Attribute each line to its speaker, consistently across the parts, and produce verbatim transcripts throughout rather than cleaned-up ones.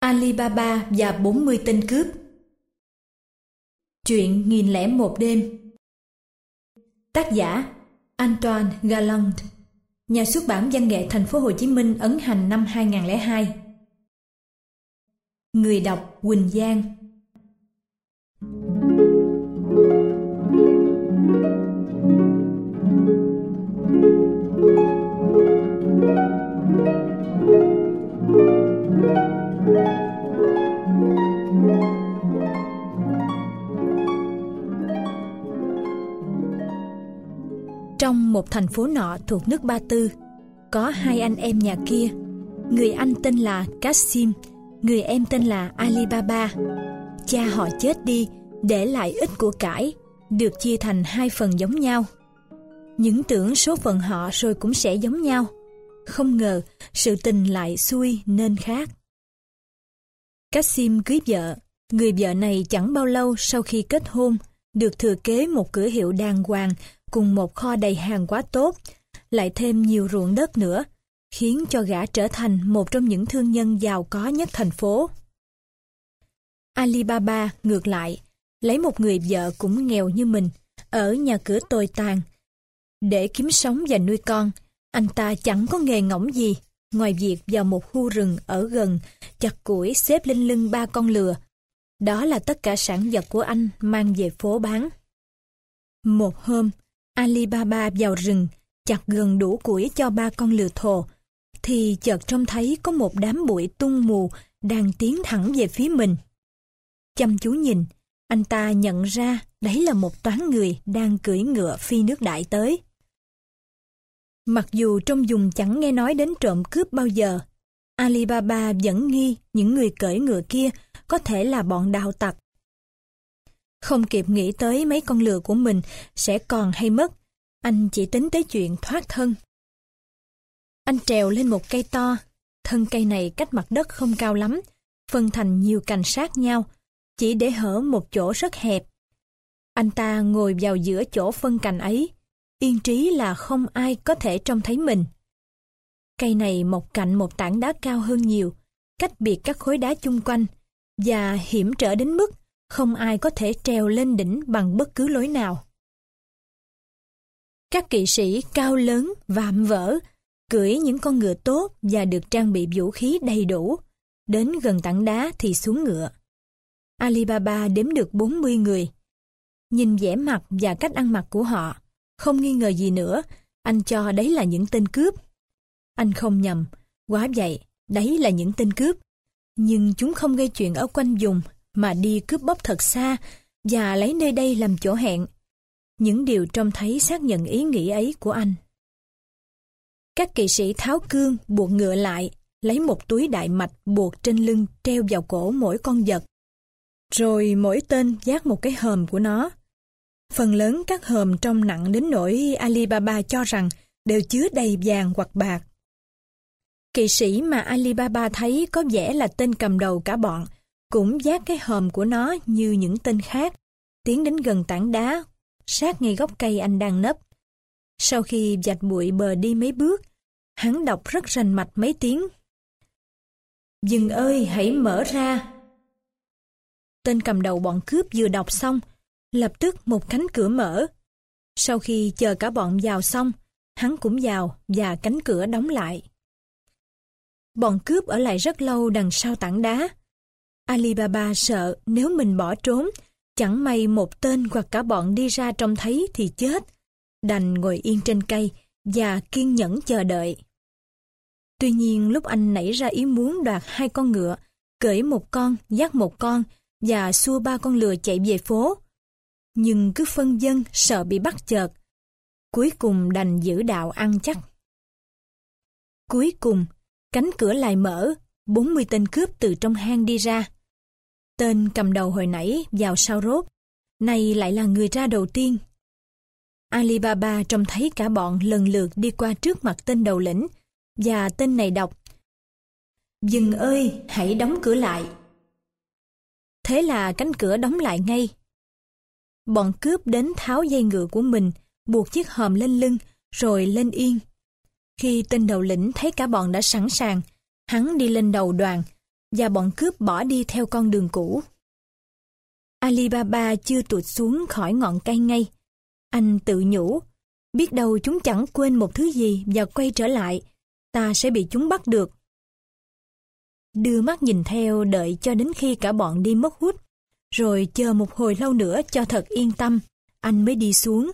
Speaker 1: Alibaba và bốn mươi tên cướp. Truyện nghìn lẻ một đêm. Tác giả Antoine Galland. Nhà xuất bản Văn nghệ Thành phố Hồ Chí Minh ấn hành năm hai nghìn không trăm lẻ hai. Người đọc Quỳnh Giang. Trong một thành phố nọ thuộc nước Ba Tư, có hai anh em nhà kia. Người anh tên là Kasim, người em tên là Alibaba. Cha họ chết đi, để lại ít của cải, được chia thành hai phần giống nhau. Những tưởng số phận họ rồi cũng sẽ giống nhau. Không ngờ sự tình lại xui nên khác. Kasim cưới vợ. Người vợ này chẳng bao lâu sau khi kết hôn, được thừa kế một cửa hiệu đàng hoàng cùng một kho đầy hàng quá tốt, lại thêm nhiều ruộng đất nữa, khiến cho gã trở thành một trong những thương nhân giàu có nhất thành phố. Alibaba ngược lại, lấy một người vợ cũng nghèo như mình, ở nhà cửa tồi tàn. Để kiếm sống và nuôi con, anh ta chẳng có nghề ngỗng gì, ngoài việc vào một khu rừng ở gần, chặt củi xếp lên lưng ba con lừa. Đó là tất cả sản vật của anh mang về phố bán. Một hôm, Alibaba vào rừng, chặt gần đủ củi cho ba con lừa thồ, thì chợt trông thấy có một đám bụi tung mù đang tiến thẳng về phía mình. Chăm chú nhìn, anh ta nhận ra đấy là một toán người đang cưỡi ngựa phi nước đại tới. Mặc dù trong vùng chẳng nghe nói đến trộm cướp bao giờ, Alibaba vẫn nghi những người cưỡi ngựa kia có thể là bọn đạo tặc. Không kịp nghĩ tới mấy con lừa của mình sẽ còn hay mất, anh chỉ tính tới chuyện thoát thân. Anh trèo lên một cây to, thân cây này cách mặt đất không cao lắm, phân thành nhiều cành sát nhau, chỉ để hở một chỗ rất hẹp. Anh ta ngồi vào giữa chỗ phân cành ấy, yên trí là không ai có thể trông thấy mình. Cây này mọc cạnh một tảng đá cao hơn nhiều, cách biệt các khối đá chung quanh, và hiểm trở đến mức không ai có thể trèo lên đỉnh bằng bất cứ lối nào. Các kỵ sĩ cao lớn, vạm vỡ, cưỡi những con ngựa tốt và được trang bị vũ khí đầy đủ, đến gần tảng đá thì xuống ngựa. Alibaba đếm được bốn mươi người. Nhìn vẻ mặt và cách ăn mặc của họ, không nghi ngờ gì nữa, anh cho đấy là những tên cướp. Anh không nhầm, quá vậy, đấy là những tên cướp. Nhưng chúng không gây chuyện ở quanh vùng, mà đi cướp bóc thật xa và lấy nơi đây làm chỗ hẹn. Những điều trông thấy xác nhận ý nghĩ ấy của anh. Các kỵ sĩ tháo cương buộc ngựa lại, lấy một túi đại mạch buộc trên lưng treo vào cổ mỗi con vật. Rồi mỗi tên vác một cái hòm của nó. Phần lớn các hòm trông nặng đến nỗi Alibaba cho rằng đều chứa đầy vàng hoặc bạc. Kỵ sĩ mà Alibaba thấy có vẻ là tên cầm đầu cả bọn, cũng vác cái hòm của nó như những tên khác, tiến đến gần tảng đá, sát ngay gốc cây anh đang nấp. Sau khi vạch bụi bờ đi mấy bước, hắn đọc rất rành mạch mấy tiếng. "Dừng ơi, hãy mở ra." Tên cầm đầu bọn cướp vừa đọc xong, lập tức một cánh cửa mở. Sau khi chờ cả bọn vào xong, hắn cũng vào và cánh cửa đóng lại. Bọn cướp ở lại rất lâu đằng sau tảng đá. Alibaba sợ nếu mình bỏ trốn, chẳng may một tên hoặc cả bọn đi ra trông thấy thì chết, đành ngồi yên trên cây và kiên nhẫn chờ đợi. Tuy nhiên lúc anh nảy ra ý muốn đoạt hai con ngựa, cưỡi một con, dắt một con và xua ba con lừa chạy về phố, nhưng cứ phân vân sợ bị bắt chợt, cuối cùng đành giữ đạo ăn chắc. Cuối cùng, cánh cửa lại mở, bốn mươi tên cướp từ trong hang đi ra. Tên cầm đầu hồi nãy vào sau rốt, này lại là người ra đầu tiên. Alibaba trông thấy cả bọn lần lượt đi qua trước mặt tên đầu lĩnh, và tên này đọc: "Dừng ơi, hãy đóng cửa lại." Thế là cánh cửa đóng lại ngay. Bọn cướp đến tháo dây ngựa của mình, buộc chiếc hòm lên lưng, rồi lên yên. Khi tên đầu lĩnh thấy cả bọn đã sẵn sàng, hắn đi lên đầu đoàn, và bọn cướp bỏ đi theo con đường cũ. Alibaba chưa tụt xuống khỏi ngọn cây ngay. Anh tự nhủ, biết đâu chúng chẳng quên một thứ gì và quay trở lại, ta sẽ bị chúng bắt được. Đưa mắt nhìn theo đợi cho đến khi cả bọn đi mất hút, rồi chờ một hồi lâu nữa cho thật yên tâm, anh mới đi xuống.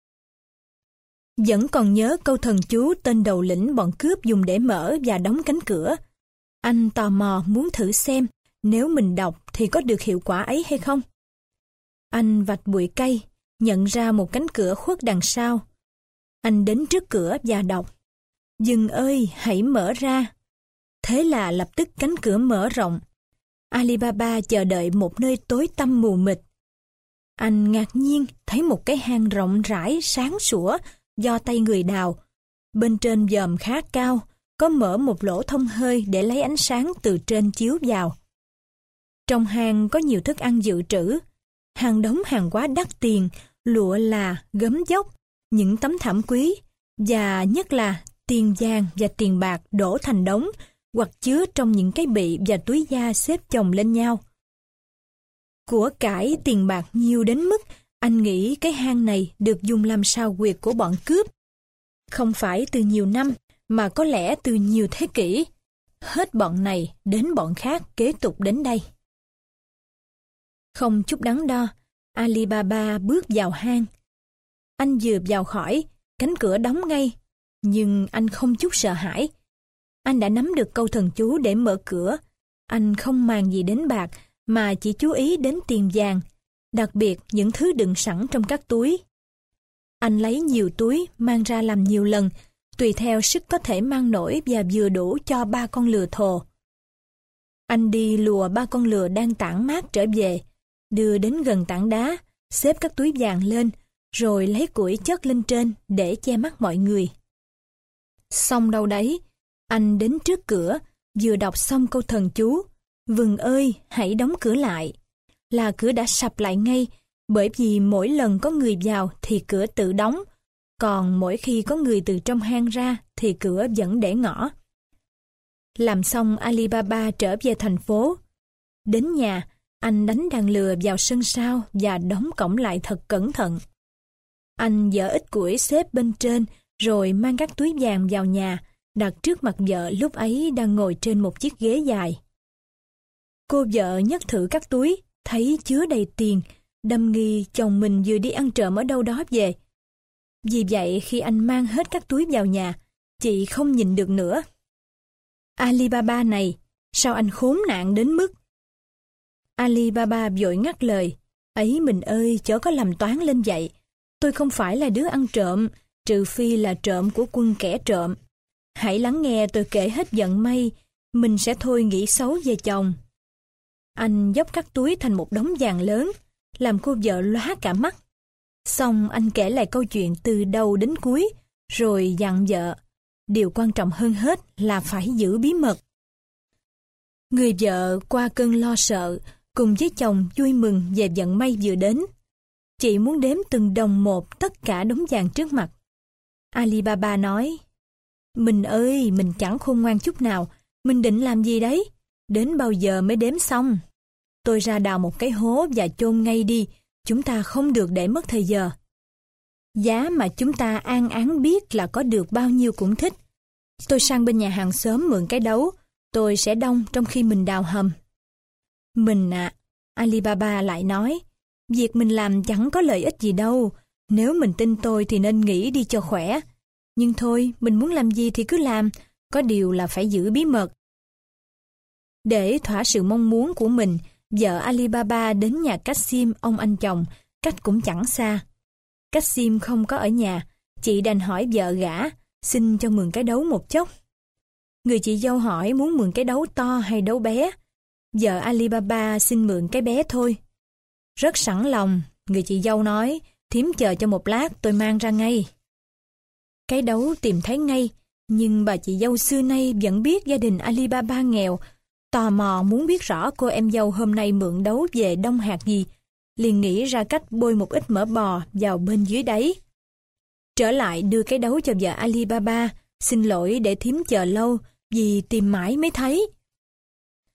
Speaker 1: Vẫn còn nhớ câu thần chú tên đầu lĩnh bọn cướp dùng để mở và đóng cánh cửa. Anh tò mò muốn thử xem nếu mình đọc thì có được hiệu quả ấy hay không. Anh vạch bụi cây, nhận ra một cánh cửa khuất đằng sau. Anh đến trước cửa và đọc, "Dừng ơi, hãy mở ra." Thế là lập tức cánh cửa mở rộng. Alibaba chờ đợi một nơi tối tăm mù mịt. Anh ngạc nhiên thấy một cái hang rộng rãi sáng sủa do tay người đào. Bên trên vòm khá cao, có mở một lỗ thông hơi để lấy ánh sáng từ trên chiếu vào. Trong hang có nhiều thức ăn dự trữ. Hàng đống hàng hóa đắt tiền, lụa là, gấm dốc, những tấm thảm quý, và nhất là tiền vàng và tiền bạc đổ thành đống, hoặc chứa trong những cái bị và túi da xếp chồng lên nhau. Của cải tiền bạc nhiều đến mức anh nghĩ cái hang này được dùng làm sao huyệt của bọn cướp. Không phải từ nhiều năm, mà có lẽ từ nhiều thế kỷ. Hết bọn này đến bọn khác kế tục đến đây. Không chút đắn đo, Alibaba bước vào hang. Anh vừa vào khỏi, cánh cửa đóng ngay, nhưng anh không chút sợ hãi. Anh đã nắm được câu thần chú để mở cửa. Anh không màng gì đến bạc, mà chỉ chú ý đến tiền vàng, đặc biệt những thứ đựng sẵn trong các túi. Anh lấy nhiều túi, mang ra làm nhiều lần, tùy theo sức có thể mang nổi và vừa đủ cho ba con lừa thồ. Anh đi lùa ba con lừa đang tản mát trở về, đưa đến gần tảng đá, xếp các túi vàng lên, rồi lấy củi chất lên trên để che mắt mọi người. Xong đâu đấy, anh đến trước cửa, vừa đọc xong câu thần chú, "Vừng ơi, hãy đóng cửa lại." Là cửa đã sập lại ngay, bởi vì mỗi lần có người vào thì cửa tự đóng, còn mỗi khi có người từ trong hang ra thì cửa vẫn để ngỏ. Làm xong, Alibaba trở về thành phố. Đến nhà, anh đánh đàn lừa vào sân sau và đóng cổng lại thật cẩn thận. Anh dỡ ít củi xếp bên trên, rồi mang các túi vàng vào nhà, đặt trước mặt vợ lúc ấy đang ngồi trên một chiếc ghế dài. Cô vợ nhấc thử các túi, thấy chứa đầy tiền, đâm nghi chồng mình vừa đi ăn trộm ở đâu đó về. Vì vậy khi anh mang hết các túi vào nhà, chị không nhìn được nữa. Alibaba này, sao anh khốn nạn đến mức? Alibaba vội ngắt lời, "Ấy mình ơi, chớ có làm toán lên vậy. Tôi không phải là đứa ăn trộm, trừ phi là trộm của quân kẻ trộm. Hãy lắng nghe tôi kể hết vận may, mình sẽ thôi nghĩ xấu về chồng." Anh dốc các túi thành một đống vàng lớn, làm cô vợ lóa cả mắt. Xong anh kể lại câu chuyện từ đầu đến cuối, rồi dặn vợ, điều quan trọng hơn hết là phải giữ bí mật. Người vợ qua cơn lo sợ, cùng với chồng vui mừng về vận may vừa đến. Chị muốn đếm từng đồng một tất cả đống vàng trước mặt. Alibaba nói, "Mình ơi, mình chẳng khôn ngoan chút nào, mình định làm gì đấy? Đến bao giờ mới đếm xong? Tôi ra đào một cái hố và chôn ngay đi, chúng ta không được để mất thời giờ. Giá mà chúng ta an án biết là có được bao nhiêu cũng thích. Tôi sang bên nhà hàng xóm mượn cái đấu, tôi sẽ đong trong khi mình đào hầm." "Mình ạ," à, Alibaba lại nói, "việc mình làm chẳng có lợi ích gì đâu. Nếu mình tin tôi thì nên nghỉ đi cho khỏe. Nhưng thôi, mình muốn làm gì thì cứ làm, có điều là phải giữ bí mật." Để thỏa sự mong muốn của mình, vợ Alibaba đến nhà Cassim, ông anh chồng, cách cũng chẳng xa. Cassim không có ở nhà, chị đành hỏi vợ gã, xin cho mượn cái đấu một chốc. Người chị dâu hỏi muốn mượn cái đấu to hay đấu bé. Vợ Alibaba xin mượn cái bé thôi. Rất sẵn lòng, người chị dâu nói, "Thím chờ cho một lát, tôi mang ra ngay." Cái đấu tìm thấy ngay, nhưng bà chị dâu xưa nay vẫn biết gia đình Alibaba nghèo, tò mò muốn biết rõ cô em dâu hôm nay mượn đấu về đông hạt gì, liền nghĩ ra cách bôi một ít mỡ bò vào bên dưới đáy. Trở lại đưa cái đấu cho vợ Alibaba, xin lỗi để thím chờ lâu, vì tìm mãi mới thấy.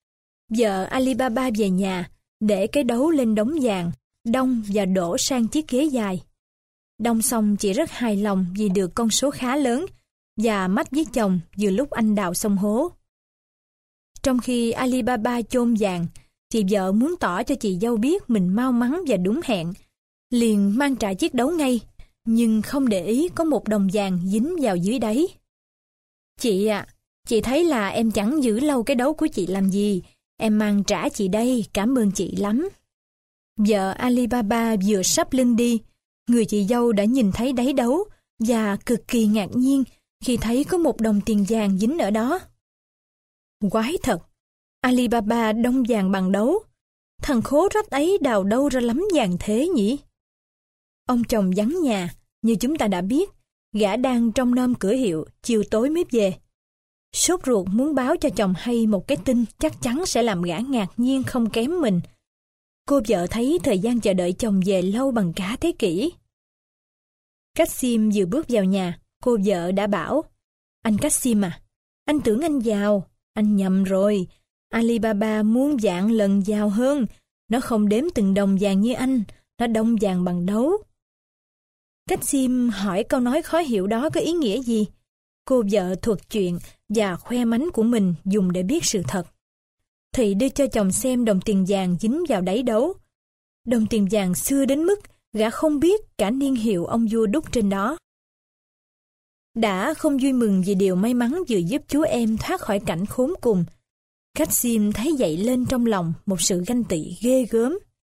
Speaker 1: Vợ Alibaba về nhà, để cái đấu lên đống vàng, đong và đổ sang chiếc ghế dài. Đong xong chị rất hài lòng vì được con số khá lớn, và mách với chồng vừa lúc anh đào xong hố. Trong khi Alibaba chôn vàng, chị vợ muốn tỏ cho chị dâu biết mình mau mắn và đúng hẹn, liền mang trả chiếc đấu ngay, nhưng không để ý có một đồng vàng dính vào dưới đáy. Chị ạ, à, chị thấy là em chẳng giữ lâu cái đấu của chị làm gì, em mang trả chị đây, cảm ơn chị lắm. Vợ Alibaba vừa sắp lưng đi, người chị dâu đã nhìn thấy đáy đấu và cực kỳ ngạc nhiên khi thấy có một đồng tiền vàng dính ở đó. Quái thật, Alibaba đong vàng bằng đấu. Thằng khố rách ấy đào đâu ra lắm vàng thế nhỉ? Ông chồng vắng nhà, như chúng ta đã biết, gã đang trông nom cửa hiệu, chiều tối mới về. Sốt ruột muốn báo cho chồng hay một cái tin chắc chắn sẽ làm gã ngạc nhiên không kém mình. Cô vợ thấy thời gian chờ đợi chồng về lâu bằng cả thế kỷ. Cassim vừa bước vào nhà, cô vợ đã bảo, anh Cassim à, anh tưởng anh giàu, anh nhầm rồi. Alibaba muốn vạn lần giàu hơn, nó không đếm từng đồng vàng như anh, nó đong vàng bằng đấu. Cassim hỏi câu nói khó hiểu đó có ý nghĩa gì? Cô vợ thuật chuyện và khoe mánh của mình dùng để biết sự thật. Thị đưa cho chồng xem đồng tiền vàng dính vào đáy đấu. Đồng tiền vàng xưa đến mức gã không biết cả niên hiệu ông vua đúc trên đó. Đã không vui mừng vì điều may mắn vừa giúp chú em thoát khỏi cảnh khốn cùng, Cassim thấy dậy lên trong lòng một sự ganh tị ghê gớm.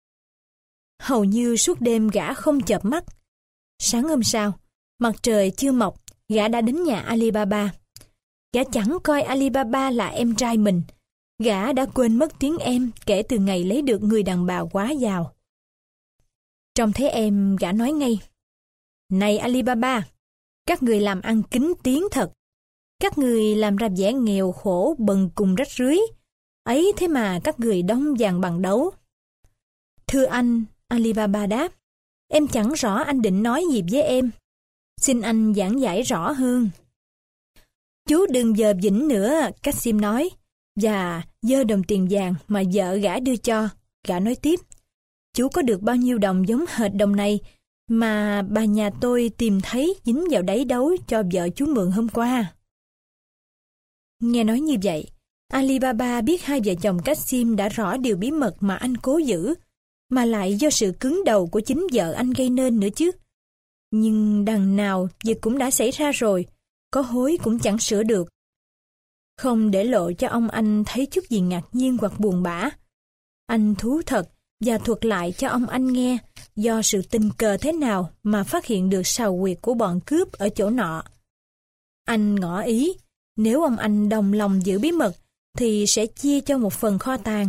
Speaker 1: Hầu như suốt đêm gã không chợp mắt. Sáng hôm sau, mặt trời chưa mọc, gã đã đến nhà Alibaba. Gã chẳng coi Alibaba là em trai mình. Gã đã quên mất tiếng em kể từ ngày lấy được người đàn bà quá giàu. Trông thấy em, gã nói ngay, này Alibaba, các người làm ăn kín tiếng thật. Các người làm ra vẻ nghèo khổ bần cùng rách rưới. Ấy thế mà các người đong vàng bằng đấu. Thưa anh, Alibaba đáp, em chẳng rõ anh định nói gì với em. Xin anh giảng giải rõ hơn. Chú đừng giờ vĩnh nữa, Cassim nói, và giơ đồng tiền vàng mà vợ gã đưa cho. Gã nói tiếp, chú có được bao nhiêu đồng giống hệt đồng này mà bà nhà tôi tìm thấy dính vào đáy đấu cho vợ chú mượn hôm qua. Nghe nói như vậy, Alibaba biết hai vợ chồng Cassim đã rõ điều bí mật mà anh cố giữ, mà lại do sự cứng đầu của chính vợ anh gây nên nữa chứ. Nhưng đằng nào việc cũng đã xảy ra rồi, có hối cũng chẳng sửa được. Không để lộ cho ông anh thấy chút gì ngạc nhiên hoặc buồn bã, anh thú thật và thuật lại cho ông anh nghe do sự tình cờ thế nào mà phát hiện được sào huyệt của bọn cướp ở chỗ nọ. Anh ngỏ ý, nếu ông anh đồng lòng giữ bí mật thì sẽ chia cho một phần kho tàng.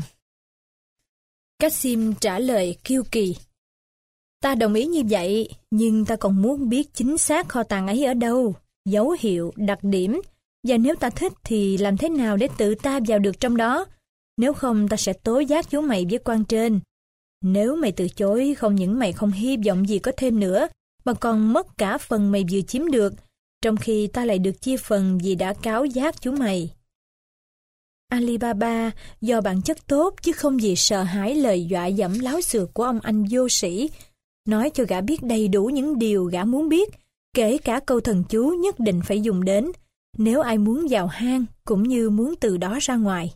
Speaker 1: Cassim trả lời kiêu kỳ, ta đồng ý như vậy, nhưng ta còn muốn biết chính xác kho tàng ấy ở đâu, dấu hiệu, đặc điểm, và nếu ta thích thì làm thế nào để tự ta vào được trong đó. Nếu không ta sẽ tố giác chú mày với quan trên. Nếu mày từ chối, không những mày không hy vọng gì có thêm nữa, mà còn mất cả phần mày vừa chiếm được, trong khi ta lại được chia phần vì đã cáo giác chú mày. Alibaba do bản chất tốt chứ không vì sợ hãi lời dọa dẫm láo xược của ông anh vô sĩ, nói cho gã biết đầy đủ những điều gã muốn biết, kể cả câu thần chú nhất định phải dùng đến, nếu ai muốn vào hang cũng như muốn từ đó ra ngoài.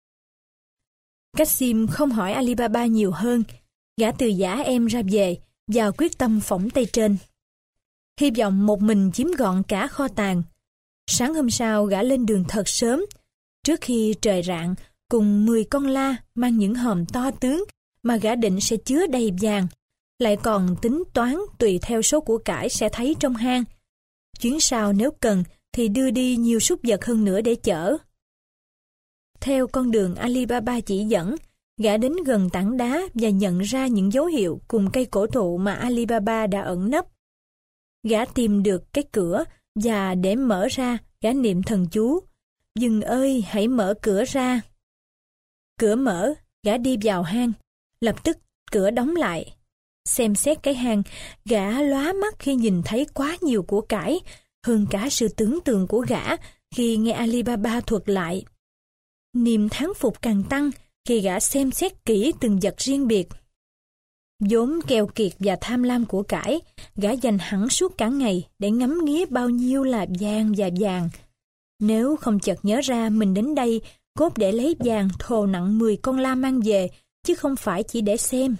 Speaker 1: Cassim không hỏi Alibaba nhiều hơn, gã từ giã em ra về và quyết tâm phỏng tay trên. Hy vọng một mình chiếm gọn cả kho tàng. Sáng hôm sau gã lên đường thật sớm, trước khi trời rạng, cùng mười con la mang những hòm to tướng mà gã định sẽ chứa đầy vàng, lại còn tính toán tùy theo số của cải sẽ thấy trong hang. Chuyến sau nếu cần thì đưa đi nhiều súc vật hơn nữa để chở. Theo con đường Alibaba chỉ dẫn, gã đến gần tảng đá và nhận ra những dấu hiệu cùng cây cổ thụ mà Alibaba đã ẩn nấp. Gã tìm được cái cửa và để mở ra, gã niệm thần chú, "Dừng ơi, hãy mở cửa ra." Cửa mở, gã đi vào hang. Lập tức cửa đóng lại. Xem xét cái hang, gã lóa mắt khi nhìn thấy quá nhiều của cải, hơn cả sự tưởng tượng của gã khi nghe Alibaba thuật lại. Niềm thán phục càng tăng khi gã xem xét kỹ từng vật riêng biệt. Vốn keo kiệt và tham lam của cải, gã dành hẳn suốt cả ngày để ngắm nghía bao nhiêu là vàng và vàng. Nếu không chợt nhớ ra mình đến đây cốt để lấy vàng thồ nặng mười con la mang về, chứ không phải chỉ để xem.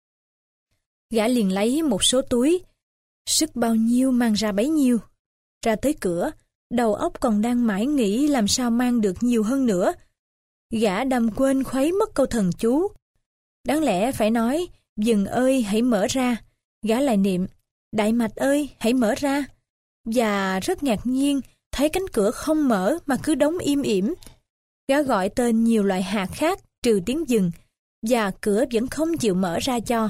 Speaker 1: Gã liền lấy một số túi, sức bao nhiêu mang ra bấy nhiêu. Ra tới cửa, đầu óc còn đang mãi nghĩ làm sao mang được nhiều hơn nữa. Gã đâm quên khuấy mất câu thần chú. Đáng lẽ phải nói, vừng ơi hãy mở ra. Gã lại niệm, đại mạch ơi hãy mở ra. Và rất ngạc nhiên, thấy cánh cửa không mở mà cứ đóng im ỉm. Gã gọi tên nhiều loại hạt khác trừ tiếng vừng, và cửa vẫn không chịu mở ra cho.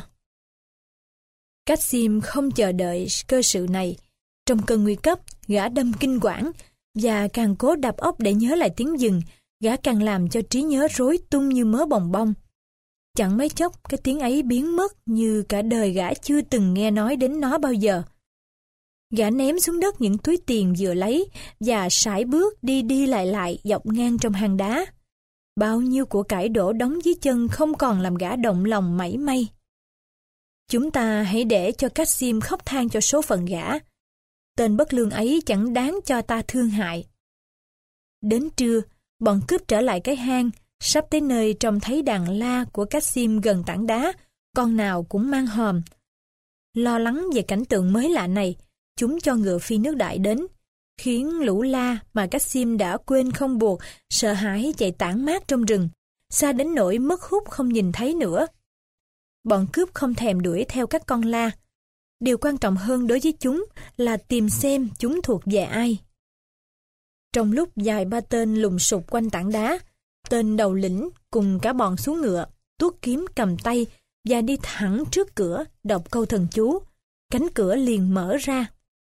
Speaker 1: Cassim không chờ đợi cơ sự này. Trong cơn nguy cấp, gã đâm kinh quản, và càng cố đập óc để nhớ lại tiếng vừng, gã càng làm cho trí nhớ rối tung như mớ bòng bong. Chẳng mấy chốc, cái tiếng ấy biến mất như cả đời gã chưa từng nghe nói đến nó bao giờ. Gã ném xuống đất những túi tiền vừa lấy và sải bước đi đi lại lại dọc ngang trong hang đá. Bao nhiêu của cải đổ đóng dưới chân không còn làm gã động lòng mảy may. Chúng ta hãy để cho Cassim khóc than cho số phận gã. Tên bất lương ấy chẳng đáng cho ta thương hại. Đến trưa, bọn cướp trở lại cái hang, sắp tới nơi trông thấy đàn la của Cassim gần tảng đá, con nào cũng mang hòm. Lo lắng về cảnh tượng mới lạ này, chúng cho ngựa phi nước đại đến, khiến lũ la mà Cassim đã quên không buộc, sợ hãi chạy tản mát trong rừng, xa đến nỗi mất hút không nhìn thấy nữa. Bọn cướp không thèm đuổi theo các con la. Điều quan trọng hơn đối với chúng là tìm xem chúng thuộc về ai. Trong lúc vài ba tên lùng sục quanh tảng đá, tên đầu lĩnh cùng cả bọn xuống ngựa, tuốt kiếm cầm tay và đi thẳng trước cửa đọc câu thần chú. Cánh cửa liền mở ra.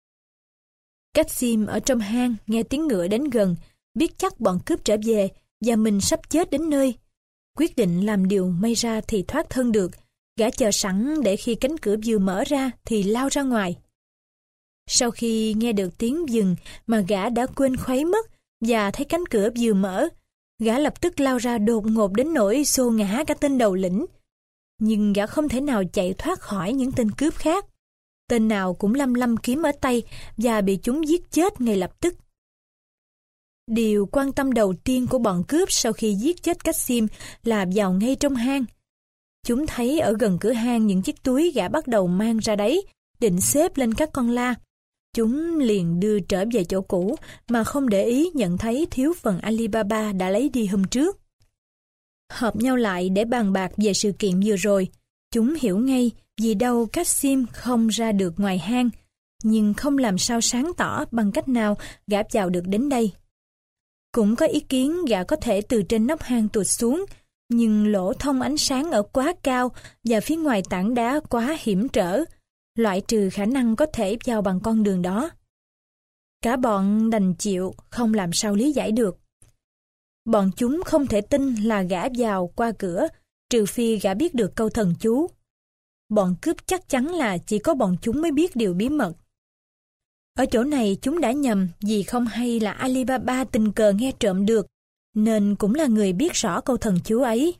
Speaker 1: Cassim ở trong hang nghe tiếng ngựa đến gần, biết chắc bọn cướp trở về và mình sắp chết đến nơi. Quyết định làm điều may ra thì thoát thân được. Gã chờ sẵn để khi cánh cửa vừa mở ra thì lao ra ngoài. Sau khi nghe được tiếng vừng mà gã đã quên khuấy mất và thấy cánh cửa vừa mở, gã lập tức lao ra đột ngột đến nỗi xô ngã cả tên đầu lĩnh. Nhưng gã không thể nào chạy thoát khỏi những tên cướp khác. Tên nào cũng lăm lăm kiếm ở tay và bị chúng giết chết ngay lập tức. Điều quan tâm đầu tiên của bọn cướp sau khi giết chết Cassim là vào ngay trong hang. Chúng thấy ở gần cửa hang những chiếc túi gã bắt đầu mang ra đấy, định xếp lên các con la. Chúng liền đưa trở về chỗ cũ mà không để ý nhận thấy thiếu phần Alibaba đã lấy đi hôm trước. Họp nhau lại để bàn bạc về sự kiện vừa rồi. Chúng hiểu ngay vì đâu Cassim không ra được ngoài hang, nhưng không làm sao sáng tỏ bằng cách nào gã vào được đến đây. Cũng có ý kiến gã có thể từ trên nóc hang tụt xuống, nhưng lỗ thông ánh sáng ở quá cao và phía ngoài tảng đá quá hiểm trở, loại trừ khả năng có thể vào bằng con đường đó. Cả bọn đành chịu, không làm sao lý giải được. Bọn chúng không thể tin là gã vào qua cửa, trừ phi gã biết được câu thần chú. Bọn cướp chắc chắn là chỉ có bọn chúng mới biết điều bí mật. Ở chỗ này chúng đã nhầm vì không hay là Alibaba tình cờ nghe trộm được, nên cũng là người biết rõ câu thần chú ấy.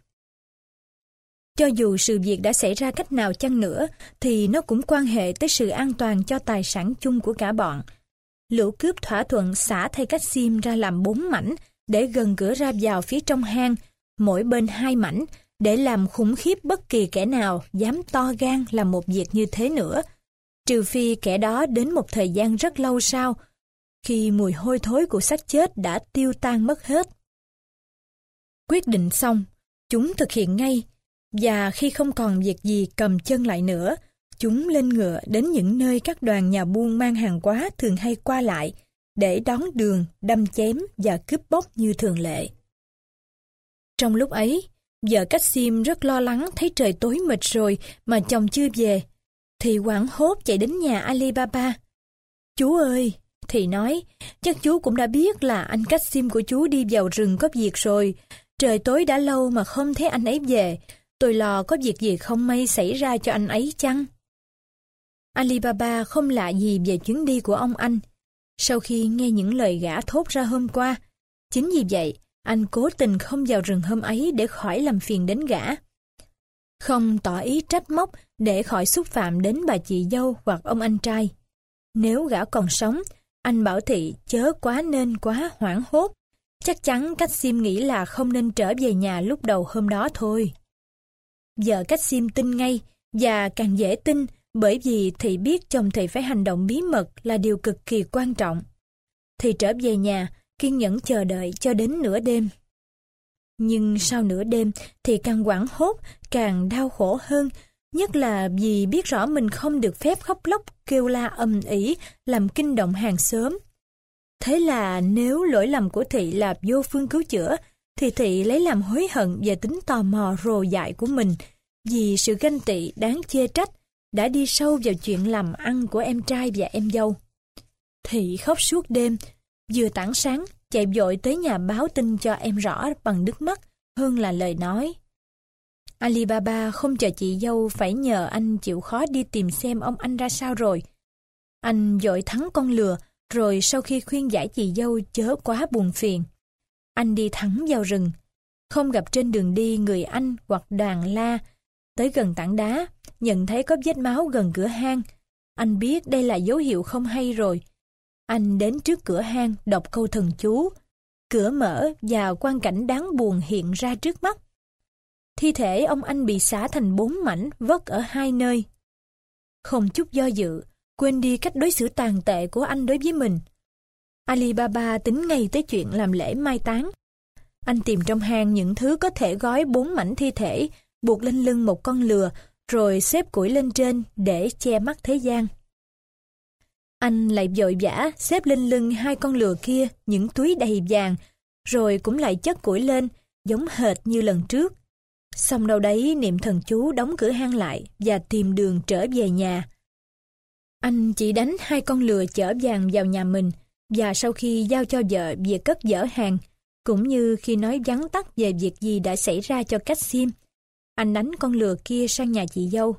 Speaker 1: Cho dù sự việc đã xảy ra cách nào chăng nữa, thì nó cũng quan hệ tới sự an toàn cho tài sản chung của cả bọn. Lũ cướp thỏa thuận xả thay Cassim ra làm bốn mảnh để gần cửa ra vào phía trong hang, mỗi bên hai mảnh, để làm khủng khiếp bất kỳ kẻ nào dám to gan làm một việc như thế nữa, trừ phi kẻ đó đến một thời gian rất lâu sau, khi mùi hôi thối của xác chết đã tiêu tan mất hết. Quyết định xong, chúng thực hiện ngay, và khi không còn việc gì cầm chân lại nữa, chúng lên ngựa đến những nơi các đoàn nhà buôn mang hàng hóa thường hay qua lại, để đón đường, đâm chém và cướp bóc như thường lệ. Trong lúc ấy, vợ Cassim rất lo lắng thấy trời tối mịt rồi mà chồng chưa về, thì hoảng hốt chạy đến nhà Alibaba. "Chú ơi," thì nói, "chắc chú cũng đã biết là anh Cassim của chú đi vào rừng có việc rồi. Trời tối đã lâu mà không thấy anh ấy về. Tôi lo có việc gì không may xảy ra cho anh ấy chăng?" Alibaba không lạ gì về chuyến đi của ông anh. Sau khi nghe những lời gã thốt ra hôm qua, chính vì vậy anh cố tình không vào rừng hôm ấy để khỏi làm phiền đến gã. Không tỏ ý trách móc để khỏi xúc phạm đến bà chị dâu hoặc ông anh trai. Nếu gã còn sống, anh bảo Thị chớ quá nên quá hoảng hốt. Chắc chắn Cassim nghĩ là không nên trở về nhà lúc đầu hôm đó thôi. Vợ Cassim tin ngay, và càng dễ tin bởi vì Thị biết chồng Thị phải hành động bí mật là điều cực kỳ quan trọng. Thị trở về nhà, kiên nhẫn chờ đợi cho đến nửa đêm. Nhưng sau nửa đêm thì càng hoảng hốt, càng đau khổ hơn, nhất là vì biết rõ mình không được phép khóc lóc kêu la ầm ĩ làm kinh động hàng xóm. Thế là nếu lỗi lầm của Thị là vô phương cứu chữa, thì Thị lấy làm hối hận về tính tò mò rồ dại của mình, vì sự ganh tị đáng chê trách đã đi sâu vào chuyện làm ăn của em trai và em dâu. Thị khóc suốt đêm, vừa tảng sáng chạy vội tới nhà báo tin cho em rõ bằng nước mắt hơn là lời nói. Alibaba không chờ chị dâu phải nhờ anh chịu khó đi tìm xem ông anh ra sao rồi. Anh vội thắng con lừa, rồi sau khi khuyên giải chị dâu chớ quá buồn phiền, anh đi thẳng vào rừng. Không gặp trên đường đi người anh hoặc đàn la. Tới gần tảng đá, nhận thấy có vết máu gần cửa hang. Anh biết đây là dấu hiệu không hay rồi. Anh đến trước cửa hang đọc câu thần chú. Cửa mở và quang cảnh đáng buồn hiện ra trước mắt. Thi thể ông anh bị xả thành bốn mảnh vất ở hai nơi. Không chút do dự, quên đi cách đối xử tàn tệ của anh đối với mình, Alibaba tính ngay tới chuyện làm lễ mai táng. Anh tìm trong hang những thứ có thể gói bốn mảnh thi thể, buộc lên lưng một con lừa, rồi xếp củi lên trên để che mắt thế gian. Anh lại vội vã xếp lên lưng hai con lừa kia những túi đầy vàng, rồi cũng lại chất củi lên, giống hệt như lần trước. Xong đâu đấy niệm thần chú đóng cửa hang lại và tìm đường trở về nhà. Anh chỉ đánh hai con lừa chở vàng vào nhà mình, và sau khi giao cho vợ việc cất dỡ hàng, cũng như khi nói vắn tắt về việc gì đã xảy ra cho Cassim, anh đánh con lừa kia sang nhà chị dâu.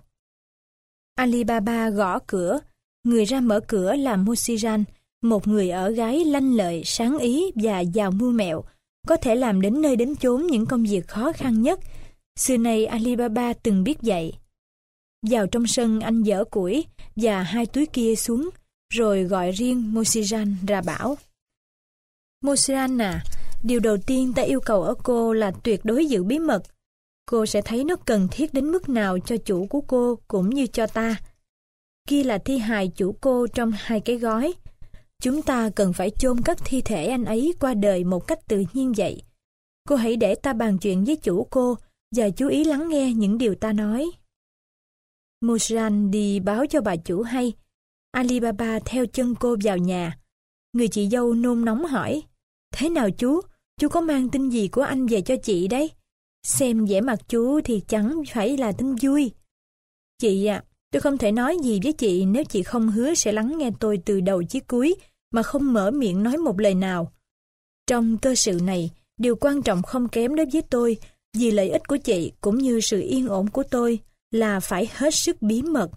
Speaker 1: Alibaba gõ cửa, người ra mở cửa là Musiran, một người ở gái lanh lợi, sáng ý và giàu mưu mẹo, có thể làm đến nơi đến chốn những công việc khó khăn nhất. Xưa nay Alibaba từng biết vậy. Vào trong sân anh dỡ củi và hai túi kia xuống, rồi gọi riêng Musiran ra bảo: Musiran à, điều đầu tiên ta yêu cầu ở cô là tuyệt đối giữ bí mật. Cô sẽ thấy nó cần thiết đến mức nào cho chủ của cô cũng như cho ta. Kia là thi hài chủ cô trong hai cái gói. Chúng ta cần phải chôn cất thi thể anh ấy qua đời một cách tự nhiên vậy. Cô hãy để ta bàn chuyện với chủ cô và chú ý lắng nghe những điều ta nói. Musiran đi báo cho bà chủ hay. Alibaba theo chân cô vào nhà. Người chị dâu nôn nóng hỏi: Thế nào chú? Chú có mang tin gì của anh về cho chị đấy? Xem vẻ mặt chú thì chẳng phải là tin vui. Chị à, tôi không thể nói gì với chị nếu chị không hứa sẽ lắng nghe tôi từ đầu chí cuối mà không mở miệng nói một lời nào. Trong cơ sự này, điều quan trọng không kém đối với tôi, vì lợi ích của chị cũng như sự yên ổn của tôi, là phải hết sức bí mật.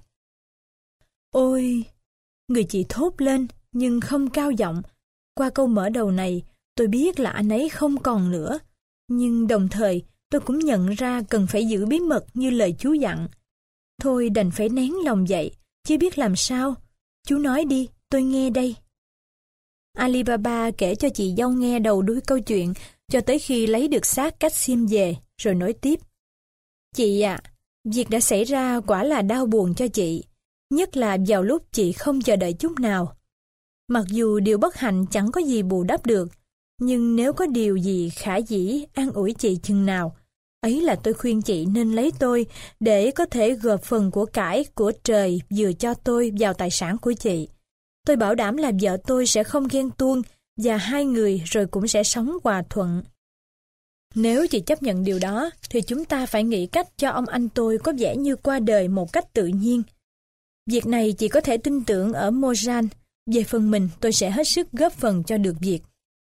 Speaker 1: Ôi! Người chị thốt lên, nhưng không cao giọng. Qua câu mở đầu này, tôi biết là anh ấy không còn nữa. Nhưng đồng thời, tôi cũng nhận ra cần phải giữ bí mật như lời chú dặn. Thôi đành phải nén lòng vậy, chứ biết làm sao. Chú nói đi, tôi nghe đây. Alibaba kể cho chị dâu nghe đầu đuôi câu chuyện, cho tới khi lấy được xác Cassim về, rồi nói tiếp. Chị ạ, à, việc đã xảy ra quả là đau buồn cho chị, nhất là vào lúc chị không chờ đợi chút nào. Mặc dù điều bất hạnh chẳng có gì bù đắp được, nhưng nếu có điều gì khả dĩ an ủi chị chừng nào, ấy là tôi khuyên chị nên lấy tôi để có thể gộp phần của cải của trời vừa cho tôi vào tài sản của chị. Tôi bảo đảm là vợ tôi sẽ không ghen tuông và hai người rồi cũng sẽ sống hòa thuận. Nếu chị chấp nhận điều đó, thì chúng ta phải nghĩ cách cho ông anh tôi có vẻ như qua đời một cách tự nhiên. Việc này chị có thể tin tưởng ở Mojan. Về phần mình, tôi sẽ hết sức góp phần cho được việc.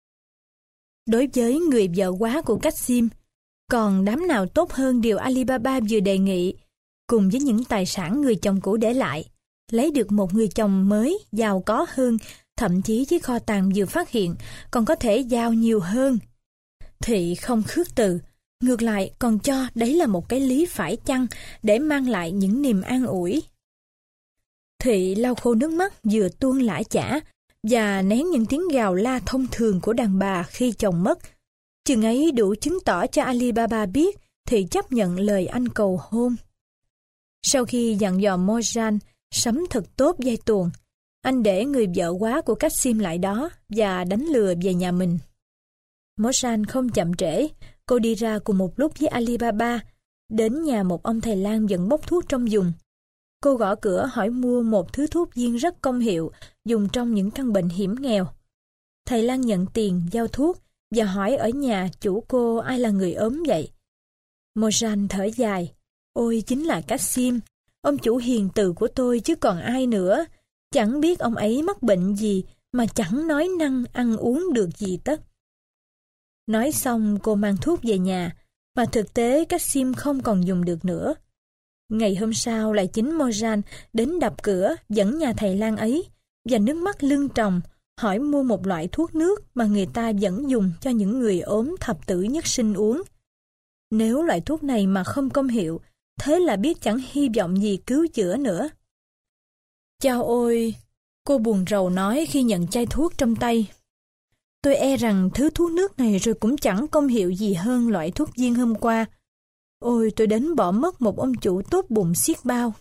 Speaker 1: Đối với người vợ quá của Cassim, còn đám nào tốt hơn điều Alibaba vừa đề nghị, cùng với những tài sản người chồng cũ để lại, lấy được một người chồng mới giàu có hơn, thậm chí với kho tàng vừa phát hiện còn có thể giàu nhiều hơn. Thị không khước từ, ngược lại còn cho đấy là một cái lý phải chăng để mang lại những niềm an ủi. Thị lau khô nước mắt vừa tuôn lã chả và nén những tiếng gào la thông thường của đàn bà khi chồng mất. Chừng ấy đủ chứng tỏ cho Alibaba biết Thị chấp nhận lời anh cầu hôn. Sau khi dặn dò Morjan sắm thật tốt dây tuồng, anh để người vợ quá của Cassim lại đó và đánh lừa về nhà mình. Morjan không chậm trễ, cô đi ra cùng một lúc với Alibaba, đến nhà một ông thầy lang vẫn bốc thuốc trong vùng. Cô gõ cửa hỏi mua một thứ thuốc viên rất công hiệu, dùng trong những căn bệnh hiểm nghèo. Thầy lang nhận tiền, giao thuốc và hỏi ở nhà chủ cô ai là người ốm vậy. Morjan thở dài, ôi chính là Cassim, ông chủ hiền từ của tôi chứ còn ai nữa. Chẳng biết ông ấy mắc bệnh gì mà chẳng nói năng ăn uống được gì tất. Nói xong cô mang thuốc về nhà, mà thực tế Cassim không còn dùng được nữa. Ngày hôm sau lại chính Morjan đến đập cửa dẫn nhà thầy lang ấy và nước mắt lưng tròng hỏi mua một loại thuốc nước mà người ta vẫn dùng cho những người ốm thập tử nhất sinh uống. Nếu loại thuốc này mà không công hiệu, thế là biết chẳng hy vọng gì cứu chữa nữa. Chao ôi, cô buồn rầu nói khi nhận chai thuốc trong tay. Tôi e rằng thứ thuốc nước này rồi cũng chẳng công hiệu gì hơn loại thuốc viên hôm qua. Ôi, tôi đến bỏ mất một ông chủ tốt bụng xiết bao.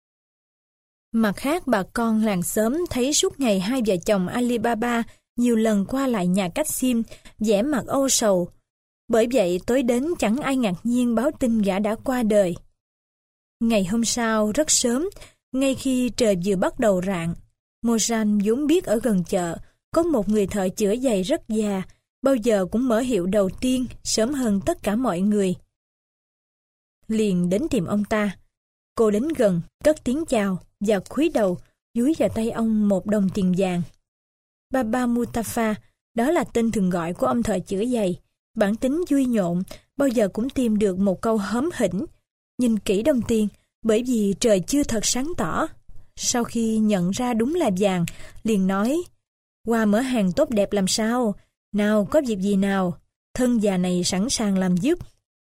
Speaker 1: Mặt khác, bà con làng xóm thấy suốt ngày hai vợ chồng Alibaba nhiều lần qua lại nhà Cassim, vẻ mặt âu sầu. Bởi vậy tối đến chẳng ai ngạc nhiên báo tin gã đã qua đời. Ngày hôm sau, rất sớm, ngay khi trời vừa bắt đầu rạng, Morjan vốn biết ở gần chợ có một người thợ chữa giày rất già, bao giờ cũng mở hiệu đầu tiên, sớm hơn tất cả mọi người. Liền đến tìm ông ta. Cô đến gần, cất tiếng chào và cúi đầu, dúi vào tay ông một đồng tiền vàng. Baba Mustapha, đó là tên thường gọi của ông thợ chữa giày. Bản tính vui nhộn, bao giờ cũng tìm được một câu hóm hỉnh. Nhìn kỹ đồng tiền, bởi vì trời chưa thật sáng tỏ. Sau khi nhận ra đúng là vàng, liền nói, qua mở hàng tốt đẹp làm sao? Nào, có việc gì nào? Thân già này sẵn sàng làm giúp.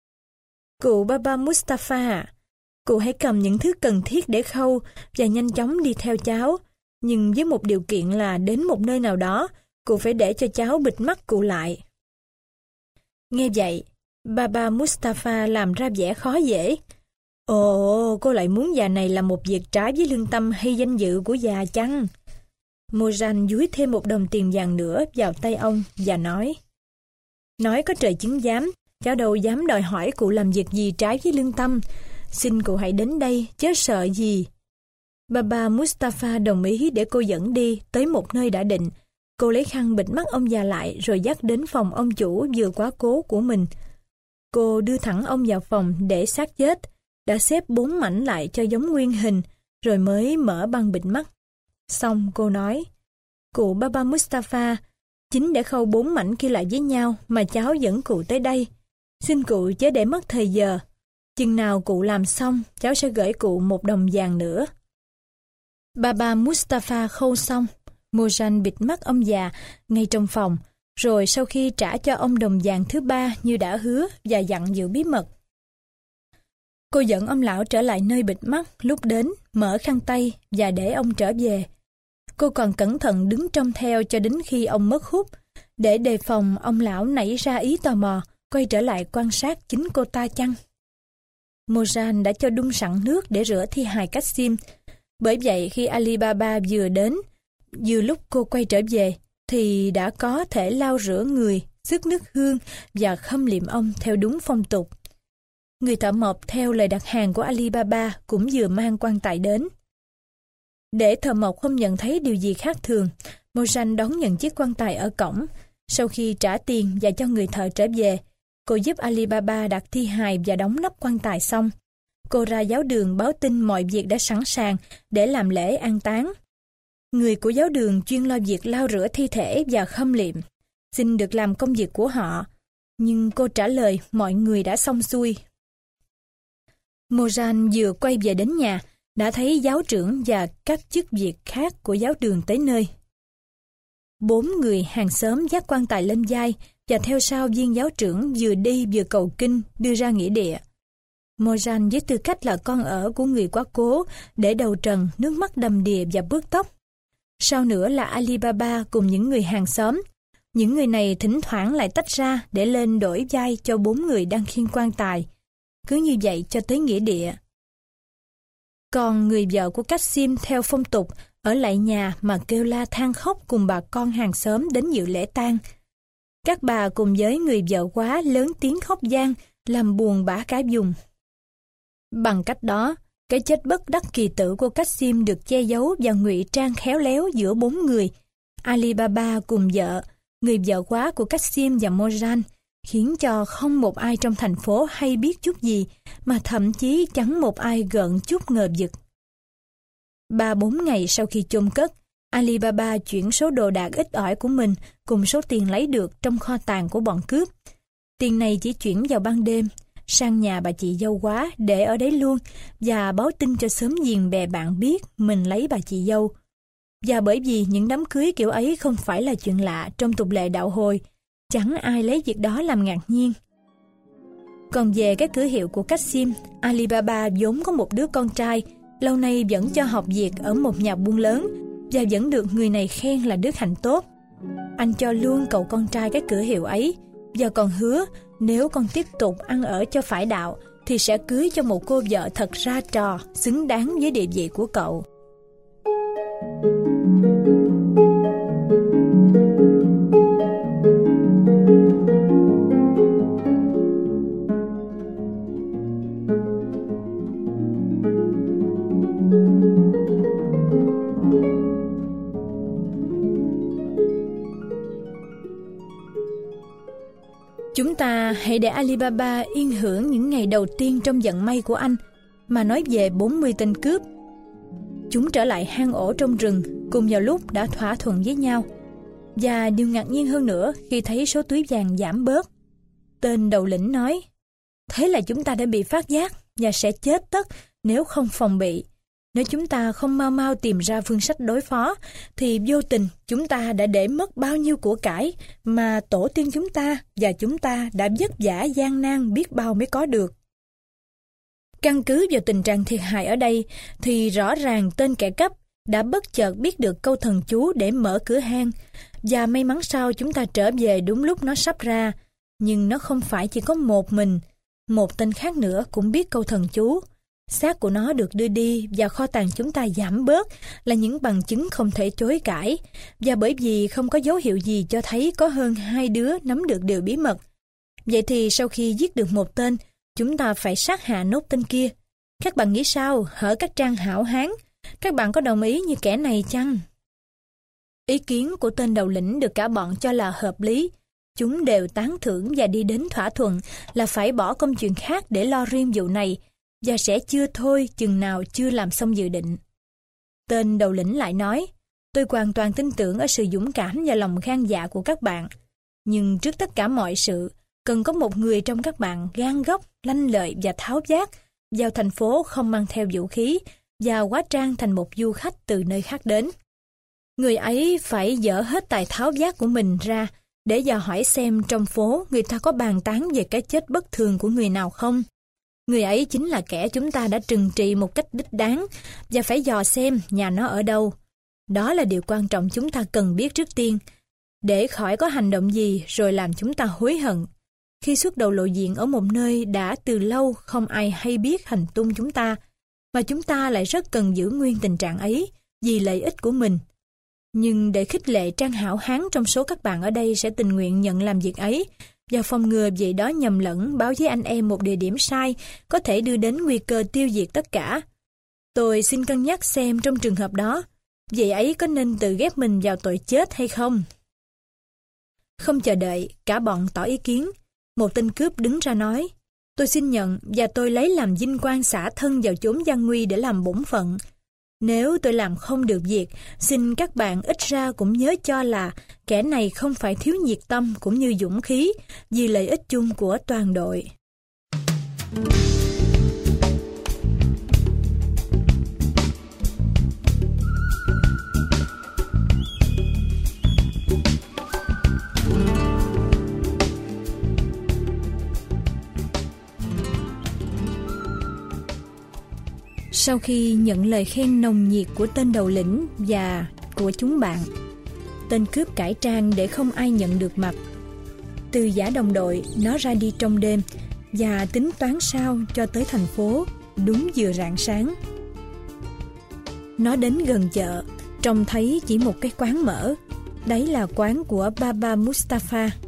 Speaker 1: Cụ Baba Mustapha ạ, cụ hãy cầm những thứ cần thiết để khâu và nhanh chóng đi theo cháu. Nhưng với một điều kiện là đến một nơi nào đó, cụ phải để cho cháu bịt mắt cụ lại. Nghe vậy, Baba Mustapha làm ra vẻ khó dễ. Ồ, cô lại muốn già này làm một việc trái với lương tâm hay danh dự của già chăng? Morjan dúi thêm một đồng tiền vàng nữa vào tay ông và nói, nói có trời chứng giám, cháu đâu dám đòi hỏi cụ làm việc gì trái với lương tâm. Xin cụ hãy đến đây, chớ sợ gì. Baba Mustapha đồng ý để cô dẫn đi tới một nơi đã định. Cô lấy khăn bịt mắt ông già lại rồi dắt đến phòng ông chủ vừa quá cố của mình. Cô đưa thẳng ông vào phòng để xác chết, đã xếp bốn mảnh lại cho giống nguyên hình, rồi mới mở băng bịt mắt. Xong cô nói, cụ Baba Mustapha, chính để khâu bốn mảnh kia lại với nhau mà cháu dẫn cụ tới đây. Xin cụ chớ để mất thời giờ. Chừng nào cụ làm xong, cháu sẽ gửi cụ một đồng vàng nữa. Baba Mustapha khâu xong, Morjan bịt mắt ông già ngay trong phòng, rồi sau khi trả cho ông đồng vàng thứ ba như đã hứa và dặn giữ bí mật. Cô dẫn ông lão trở lại nơi bịt mắt lúc đến, mở khăn tay và để ông trở về. Cô còn cẩn thận đứng trông theo cho đến khi ông mất hút, để đề phòng ông lão nảy ra ý tò mò, quay trở lại quan sát chính cô ta chăng. Morjan đã cho đun sẵn nước để rửa thi hài Cassim. Bởi vậy khi Alibaba vừa đến, vừa lúc cô quay trở về, thì đã có thể lau rửa người, xức nước hương và khâm liệm ông theo đúng phong tục. Người thợ mộc theo lời đặt hàng của Alibaba cũng vừa mang quan tài đến. Để thợ mộc không nhận thấy điều gì khác thường, Morjan đón nhận chiếc quan tài ở cổng. Sau khi trả tiền và cho người thợ trở về, cô giúp Alibaba đặt thi hài và đóng nắp quan tài xong. Cô ra giáo đường báo tin mọi việc đã sẵn sàng để làm lễ an táng. Người của giáo đường chuyên lo việc lau rửa thi thể và khâm liệm, xin được làm công việc của họ. Nhưng cô trả lời mọi người đã xong xuôi. Morjan vừa quay về đến nhà, đã thấy giáo trưởng và các chức việc khác của giáo đường tới nơi. Bốn người hàng xóm vác quan tài lên vai và theo sau viên giáo trưởng vừa đi vừa cầu kinh đưa ra nghĩa địa. Moran với tư cách là con ở của người quá cố, để đầu trần, nước mắt đầm đìa và bước tóc. Sau nữa là Alibaba cùng những người hàng xóm. Những người này thỉnh thoảng lại tách ra để lên đổi vai cho bốn người đang khiêng quan tài. Cứ như vậy cho tới nghĩa địa. Còn người vợ của Cassim theo phong tục ở lại nhà mà kêu la than khóc cùng bà con hàng xóm đến dự lễ tang. Các bà cùng với người vợ quá lớn tiếng khóc vang, làm buồn bã cả vùng. Bằng cách đó, cái chết bất đắc kỳ tử của Cassim được che giấu và ngụy trang khéo léo giữa bốn người, Alibaba cùng vợ, người vợ quá của Cassim và Moran, khiến cho không một ai trong thành phố hay biết chút gì, mà thậm chí chẳng một ai gợn chút ngờ vực. Ba bốn ngày sau khi chôn cất, Alibaba chuyển số đồ đạc ít ỏi của mình cùng số tiền lấy được trong kho tàng của bọn cướp. Tiền này chỉ chuyển vào ban đêm, sang nhà bà chị dâu quá để ở đấy luôn và báo tin cho xóm giềng bè bạn biết mình lấy bà chị dâu. Và bởi vì những đám cưới kiểu ấy không phải là chuyện lạ trong tục lệ đạo Hồi, chẳng ai lấy việc đó làm ngạc nhiên. Còn về cái cửa hiệu của Cassim, Alibaba vốn có một đứa con trai, lâu nay vẫn cho học việc ở một nhà buôn lớn và vẫn được người này khen là đứa hạnh tốt. Anh cho luôn cậu con trai cái cửa hiệu ấy và còn hứa nếu con tiếp tục ăn ở cho phải đạo thì sẽ cưới cho một cô vợ thật ra trò, xứng đáng với địa vị của cậu. Chúng ta hãy để Alibaba yên hưởng những ngày đầu tiên trong vận may của anh, mà nói về bốn mươi tên cướp. Chúng trở lại hang ổ trong rừng cùng vào lúc đã thỏa thuận với nhau. Và điều ngạc nhiên hơn nữa khi thấy số túi vàng giảm bớt. Tên đầu lĩnh nói, thế là chúng ta đã bị phát giác và sẽ chết tất nếu không phòng bị. Nếu chúng ta không mau mau tìm ra phương sách đối phó, thì vô tình chúng ta đã để mất bao nhiêu của cải mà tổ tiên chúng ta và chúng ta đã vất vả gian nan biết bao mới có được. Căn cứ vào tình trạng thiệt hại ở đây, thì rõ ràng tên kẻ cắp đã bất chợt biết được câu thần chú để mở cửa hang, và may mắn sao chúng ta trở về đúng lúc nó sắp ra. Nhưng nó không phải chỉ có một mình, một tên khác nữa cũng biết câu thần chú. Xác của nó được đưa đi và kho tàng chúng ta giảm bớt là những bằng chứng không thể chối cãi, và bởi vì không có dấu hiệu gì cho thấy có hơn hai đứa nắm được điều bí mật. Vậy thì sau khi giết được một tên, chúng ta phải sát hạ nốt tên kia. Các bạn nghĩ sao hở các trang hảo hán? Các bạn có đồng ý như kẻ này chăng? Ý kiến của tên đầu lĩnh được cả bọn cho là hợp lý. Chúng đều tán thưởng và đi đến thỏa thuận là phải bỏ công chuyện khác để lo riêng vụ này, và sẽ chưa thôi chừng nào chưa làm xong dự định. Tên đầu lĩnh lại nói, tôi hoàn toàn tin tưởng ở sự dũng cảm và lòng gan dạ của các bạn. Nhưng trước tất cả mọi sự, cần có một người trong các bạn gan góc, lanh lợi và tháo vát, vào thành phố không mang theo vũ khí và hóa trang thành một du khách từ nơi khác đến. Người ấy phải dỡ hết tài tháo vát của mình ra để dò hỏi xem trong phố người ta có bàn tán về cái chết bất thường của người nào không. Người ấy chính là kẻ chúng ta đã trừng trị một cách đích đáng và phải dò xem nhà nó ở đâu. Đó là điều quan trọng chúng ta cần biết trước tiên, để khỏi có hành động gì rồi làm chúng ta hối hận. Khi xuất đầu lộ diện ở một nơi đã từ lâu không ai hay biết hành tung chúng ta, mà chúng ta lại rất cần giữ nguyên tình trạng ấy vì lợi ích của mình. Nhưng để khích lệ trang hảo hán trong số các bạn ở đây sẽ tình nguyện nhận làm việc ấy, và phòng ngừa vậy đó nhầm lẫn báo với anh em một địa điểm sai có thể đưa đến nguy cơ tiêu diệt tất cả. Tôi xin cân nhắc xem trong trường hợp đó, vậy ấy có nên tự ghép mình vào tội chết hay không? Không chờ đợi, cả bọn tỏ ý kiến. Một tên cướp đứng ra nói, tôi xin nhận và tôi lấy làm vinh quang xả thân vào chốn gian nguy để làm bổn phận. Nếu tôi làm không được việc, xin các bạn ít ra cũng nhớ cho là kẻ này không phải thiếu nhiệt tâm cũng như dũng khí vì lợi ích chung của toàn đội. Sau khi nhận lời khen nồng nhiệt của tên đầu lĩnh và của chúng bạn, tên cướp cải trang để không ai nhận được mặt. Từ giả đồng đội, nó ra đi trong đêm và tính toán sao cho tới thành phố đúng vừa rạng sáng. Nó đến gần chợ, trông thấy chỉ một cái quán mở. Đấy là quán của Baba Mustafa.